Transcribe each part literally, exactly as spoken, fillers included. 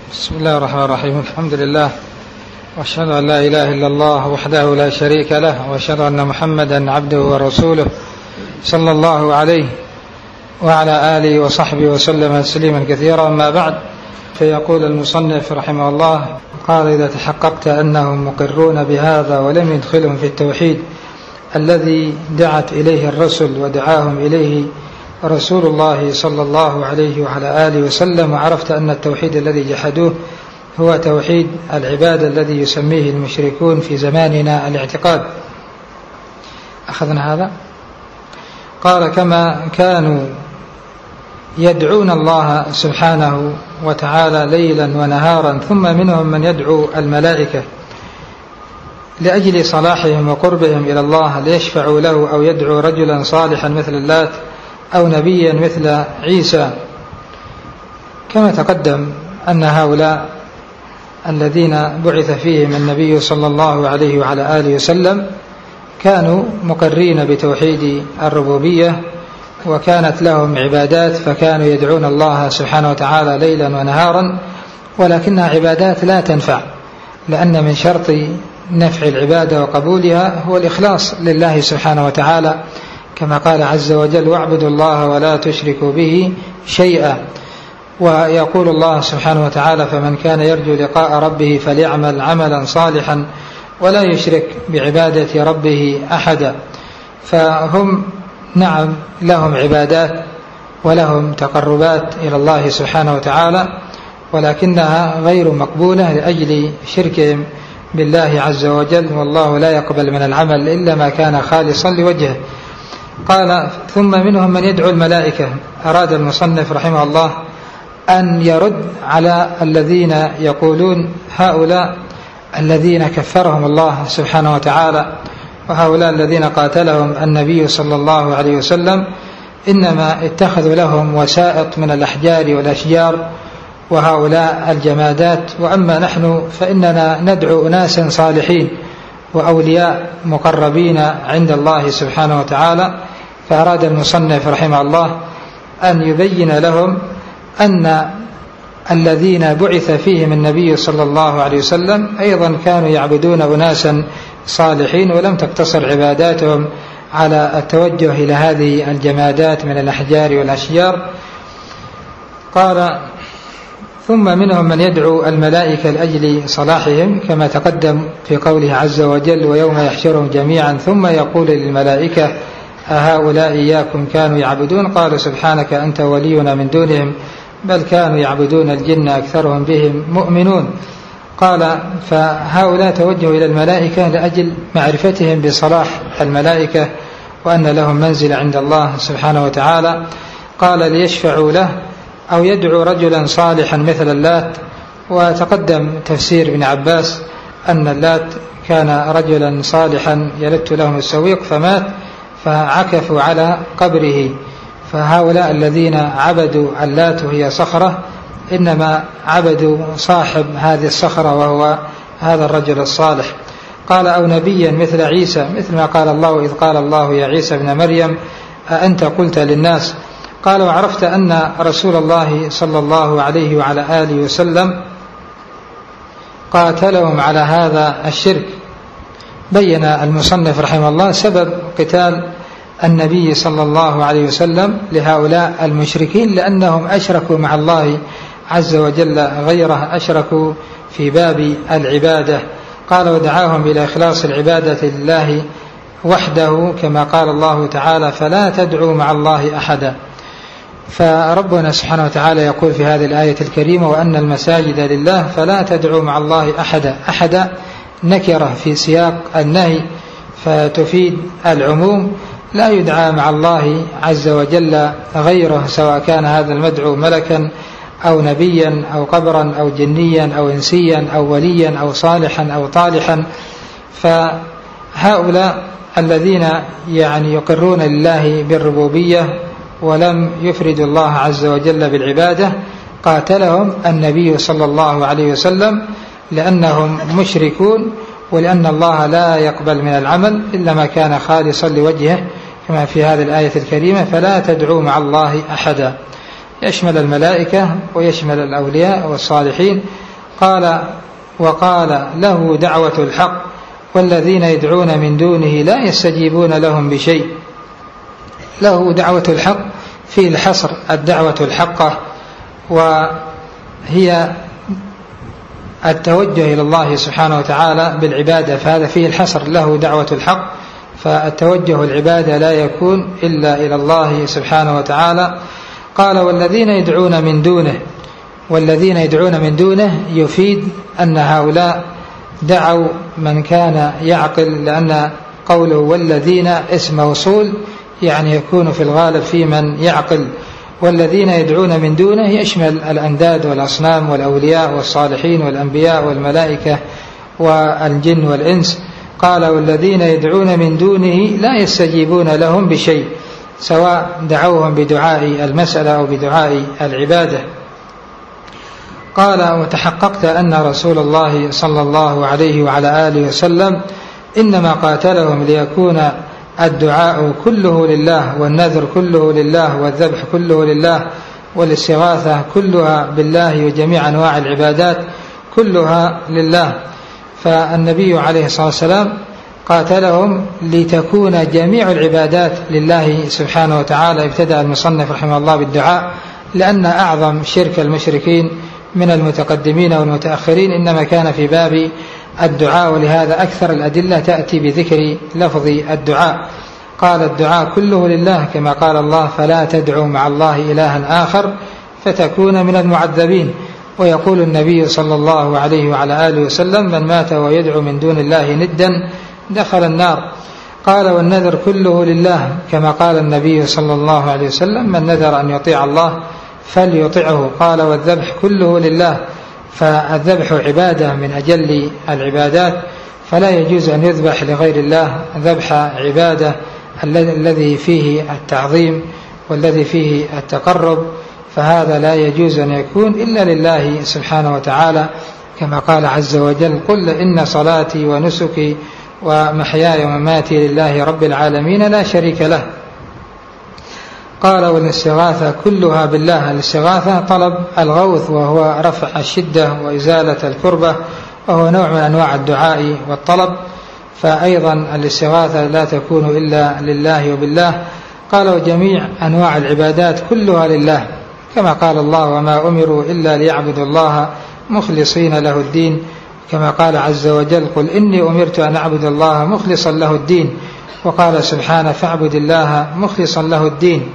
بسم الله الرحمن الرحيم. الحمد لله، وأشهد أن لا إله إلا الله وحده لا شريك له، وأشهد أن محمدا عبده ورسوله صلى الله عليه وعلى آله وصحبه وسلم تسليما كثيرا. أما بعد، فيقول المصنف رحمه الله: قال: إذا تحققت أنهم مقرون بهذا ولم يدخلهم في التوحيد الذي دعت إليه الرسل ودعاهم إليه رسول الله صلى الله عليه وعلى آله وسلم، وعرفت أن التوحيد الذي جحدوه هو توحيد العبادة الذي يسميه المشركون في زماننا الاعتقاد. أخذنا هذا. قال: كما كانوا يدعون الله سبحانه وتعالى ليلا ونهارا، ثم منهم من يدعو الملائكة لأجل صلاحهم وقربهم إلى الله ليشفعوا له، أو يدعو رجلا صالحا مثل اللات، أو نبيا مثل عيسى. كما تقدم أن هؤلاء الذين بعث فيهم النبي صلى الله عليه وعلى آله وسلم كانوا مقرين بتوحيد الربوبية، وكانت لهم عبادات، فكانوا يدعون الله سبحانه وتعالى ليلا ونهارا، ولكنها عبادات لا تنفع، لأن من شرط نفع العبادة وقبولها هو الإخلاص لله سبحانه وتعالى، كما قال عز وجل: واعبدوا الله ولا تشركوا به شيئا. ويقول الله سبحانه وتعالى: فمن كان يرجو لقاء ربه فليعمل عملا صالحا ولا يشرك بعبادة ربه أحدا. فهم نعم لهم عبادات ولهم تقربات إلى الله سبحانه وتعالى، ولكنها غير مقبولة لأجل شركهم بالله عز وجل، والله لا يقبل من العمل إلا ما كان خالصا لوجهه. قال: ثم منهم من يدعو الملائكة. أراد المصنف رحمه الله أن يرد على الذين يقولون هؤلاء الذين كفرهم الله سبحانه وتعالى، وهؤلاء الذين قاتلهم النبي صلى الله عليه وسلم، إنما اتخذوا لهم وسائط من الأحجار والأشجار وهؤلاء الجمادات، وأما نحن فإننا ندعو أناسا صالحين وأولياء مقربين عند الله سبحانه وتعالى. فأراد المصنف رحمه الله أن يبين لهم أن الذين بعث فيهم النبي صلى الله عليه وسلم أيضا كانوا يعبدون أناسا صالحين، ولم تقتصر عباداتهم على التوجه إلى هذه الجمادات من الأحجار والأشجار. قال: ثم منهم من يدعو الملائكة لأجل صلاحهم، كما تقدم في قوله عز وجل: ويوم يحشرهم جميعا ثم يقول للملائكة أهؤلاء إياكم كانوا يعبدون؟ قال: سبحانك أنت ولينا من دونهم بل كانوا يعبدون الجن أكثرهم بهم مؤمنون. قال: فهؤلاء توجهوا إلى الملائكة لأجل معرفتهم بصلاح الملائكة وأن لهم منزل عند الله سبحانه وتعالى. قال: ليشفعوا له، أو يدعو رجلا صالحا مثل اللات. وتقدم تفسير ابن عباس أن اللات كان رجلا صالحا يلت لهم السويق فمات، فعكفوا على قبره. فهؤلاء الذين عبدوا اللات وهي صخرة إنما عبدوا صاحب هذه الصخرة وهو هذا الرجل الصالح. قال: أو نبيا مثل عيسى، مثل ما قال الله: إذ قال الله يا عيسى ابن مريم أأنت قلت للناس. قال: وعرفت أن رسول الله صلى الله عليه وعلى آله وسلم قاتلهم على هذا الشرك. بين المصنف رحمه الله سبب قتال النبي صلى الله عليه وسلم لهؤلاء المشركين، لأنهم أشركوا مع الله عز وجل غيره، أشركوا في باب العبادة. قال: ودعاهم إلى إخلاص العبادة لله وحده، كما قال الله تعالى: فلا تدعوا مع الله أحدا. فربنا سبحانه وتعالى يقول في هذه الآية الكريمة: وأن المساجد لله فلا تدعوا مع الله أحدا. أحدا نكرة في سياق النهي فتفيد العموم، لا يدعى مع الله عز وجل غيره، سواء كان هذا المدعو ملكا أو نبيا أو قبرا أو جنيا أو إنسيا أو وليا أو صالحا أو طالحا. فهؤلاء الذين يعني يقرون لله بالربوبية ولم يفردوا الله عز وجل بالعبادة قاتلهم النبي صلى الله عليه وسلم، لأنهم مشركون، ولأن الله لا يقبل من العمل إلا ما كان خالصا لوجهه، كما في هذه الآية الكريمة: فلا تدعوا مع الله أحدا. يشمل الملائكة ويشمل الأولياء والصالحين. قال وقال له دعوة الحق والذين يدعون من دونه لا يستجيبون لهم بشيء. له دعوة الحق في الحصر الدعوة الحقة، وهي التوجه إلى الله سبحانه وتعالى بالعبادة، فهذا فيه الحصر، له دعوة الحق، فالتوجه العبادة لا يكون إلا إلى الله سبحانه وتعالى. قال والذين يدعون من دونه، والذين يدعون من دونه يفيد أن هؤلاء دعوا من كان يعقل، لأن قوله والذين اسم موصول يعني يكون في الغالب في من يعقل. والذين يدعون من دونه يشمل الأنداد والأصنام والأولياء والصالحين والأنبياء والملائكة والجن والإنس. قال والذين يدعون من دونه لا يستجيبون لهم بشيء، سواء دعوهم بدعاء المسألة أو بدعاء العبادة. قال وتحققت أن رسول الله صلى الله عليه وعلى آله وسلم إنما قاتلهم ليكون الدعاء كله لله، والنذر كله لله، والذبح كله لله، والاستغاثة كلها بالله، وجميع أنواع العبادات كلها لله. فالنبي عليه الصلاة والسلام قاتلهم لتكون جميع العبادات لله سبحانه وتعالى. ابتدأ المصنف رحمه الله بالدعاء، لأن أعظم شرك المشركين من المتقدمين والمتأخرين إنما كان في باب الدعاء، ولهذا أكثر الأدلة تأتي بذكر لفظ الدعاء. قال الدعاء كله لله، كما قال الله فلا تدعوا مع الله إلها آخر فتكون من المعذبين. ويقول النبي صلى الله عليه وعلى آله وسلم من مات ويدعو من دون الله ندا دخل النار. قال والنذر كله لله، كما قال النبي صلى الله عليه وسلم من نذر أن يطيع الله فليطعه. قال والذبح كله لله، فالذبح عبادة من أجل العبادات، فلا يجوز أن يذبح لغير الله ذبح عبادة الذي فيه التعظيم والذي فيه التقرب، فهذا لا يجوز أن يكون إلا لله سبحانه وتعالى، كما قال عز وجل قل إن صلاتي ونسكي ومحياي ومماتي لله رب العالمين لا شريك له. قال والاستغاثة كلها بالله. الاستغاثة طلب الغوث، وهو رفع الشدة وإزالة الكربة، وهو نوع من أنواع الدعاء والطلب، فأيضا الاستغاثة لا تكون إلا لله وبالله. قال وجميع أنواع العبادات كلها لله، كما قال الله وما أمروا إلا ليعبدوا الله مخلصين له الدين، كما قال عز وجل قل إني أمرت أن أعبد الله مخلصا له الدين. وقال سبحانه فاعبد الله مخلصا له الدين.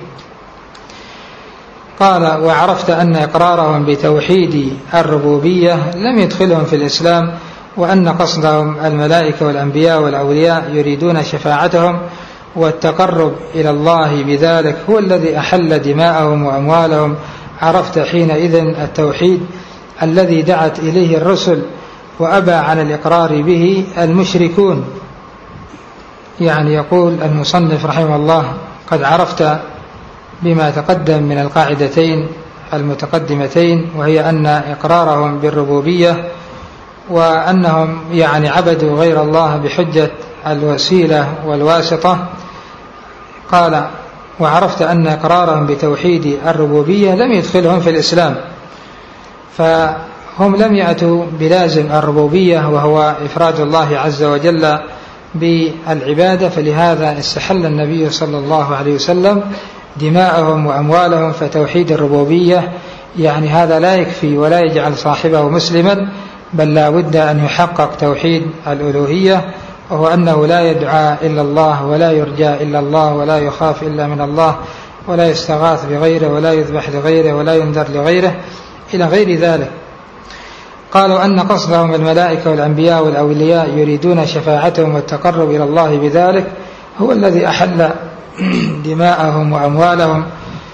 قال وعرفت أن إقرارهم بتوحيد الربوبية لم يدخلهم في الإسلام، وأن قصدهم الملائكة والأنبياء والأولياء يريدون شفاعتهم والتقرب إلى الله بذلك هو الذي أحل دماءهم وأموالهم. عرفت حينئذ التوحيد الذي دعت إليه الرسل وأبى عن الإقرار به المشركون. يعني يقول المصنف رحمه الله قد عرفت بما تقدم من القاعدتين المتقدمتين، وهي أن إقرارهم بالربوبية وأنهم يعني عبدوا غير الله بحجة الوسيلة والواسطة. قال وعرفت أن إقرارهم بتوحيد الربوبية لم يدخلهم في الإسلام، فهم لم يأتوا بلازم الربوبية وهو إفراد الله عز وجل بالعبادة، فلهذا استحل النبي صلى الله عليه وسلم دماءهم وأموالهم. فتوحيد الربوبية يعني هذا لا يكفي ولا يجعل صاحبه مسلما، بل لا بد أن يحقق توحيد الألوهية، وهو أنه لا يدعى إلا الله ولا يرجى إلا الله ولا يخاف إلا من الله ولا يستغاث بغيره ولا يذبح لغيره ولا ينذر لغيره إلى غير ذلك. قالوا أن قصدهم الملائكة والأنبياء والأولياء يريدون شفاعتهم والتقرب إلى الله بذلك هو الذي أحل دماءهم وأموالهم.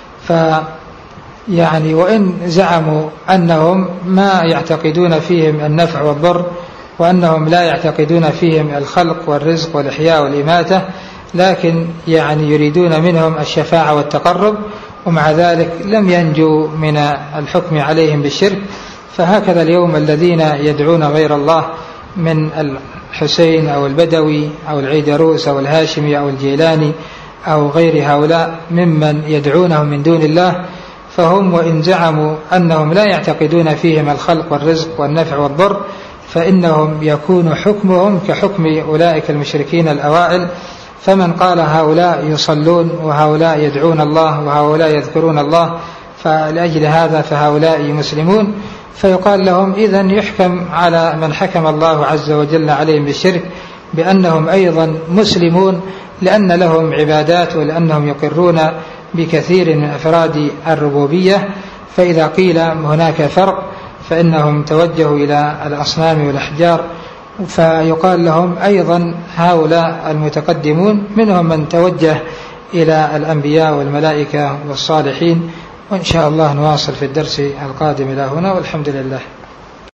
فيعني وإن زعموا أنهم ما يعتقدون فيهم النفع والضر، وأنهم لا يعتقدون فيهم الخلق والرزق والإحياء والإماتة، لكن يعني يريدون منهم الشفاعة والتقرب، ومع ذلك لم ينجوا من الحكم عليهم بالشرك. فهكذا اليوم الذين يدعون غير الله من الحسين أو البدوي أو العيدروس أو الهاشمي أو الجيلاني أو غير هؤلاء ممن يدعونه من دون الله، فهم وإن زعموا أنهم لا يعتقدون فيهم الخلق والرزق والنفع والضر فإنهم يكون حكمهم كحكم أولئك المشركين الأوائل. فمن قال هؤلاء يصلون وهؤلاء يدعون الله وهؤلاء يذكرون الله فلأجل هذا فهؤلاء مسلمون، فيقال لهم إذن يحكم على من حكم الله عز وجل عليهم بالشرك بأنهم أيضا مسلمون، لأن لهم عبادات ولأنهم يقرون بكثير من أفراد الربوبية. فإذا قيل هناك فرق فإنهم توجهوا إلى الأصنام والأحجار، فيقال لهم أيضا هؤلاء المتقدمون منهم من توجه إلى الأنبياء والملائكة والصالحين. وإن شاء الله نواصل في الدرس القادم إلى هنا، والحمد لله.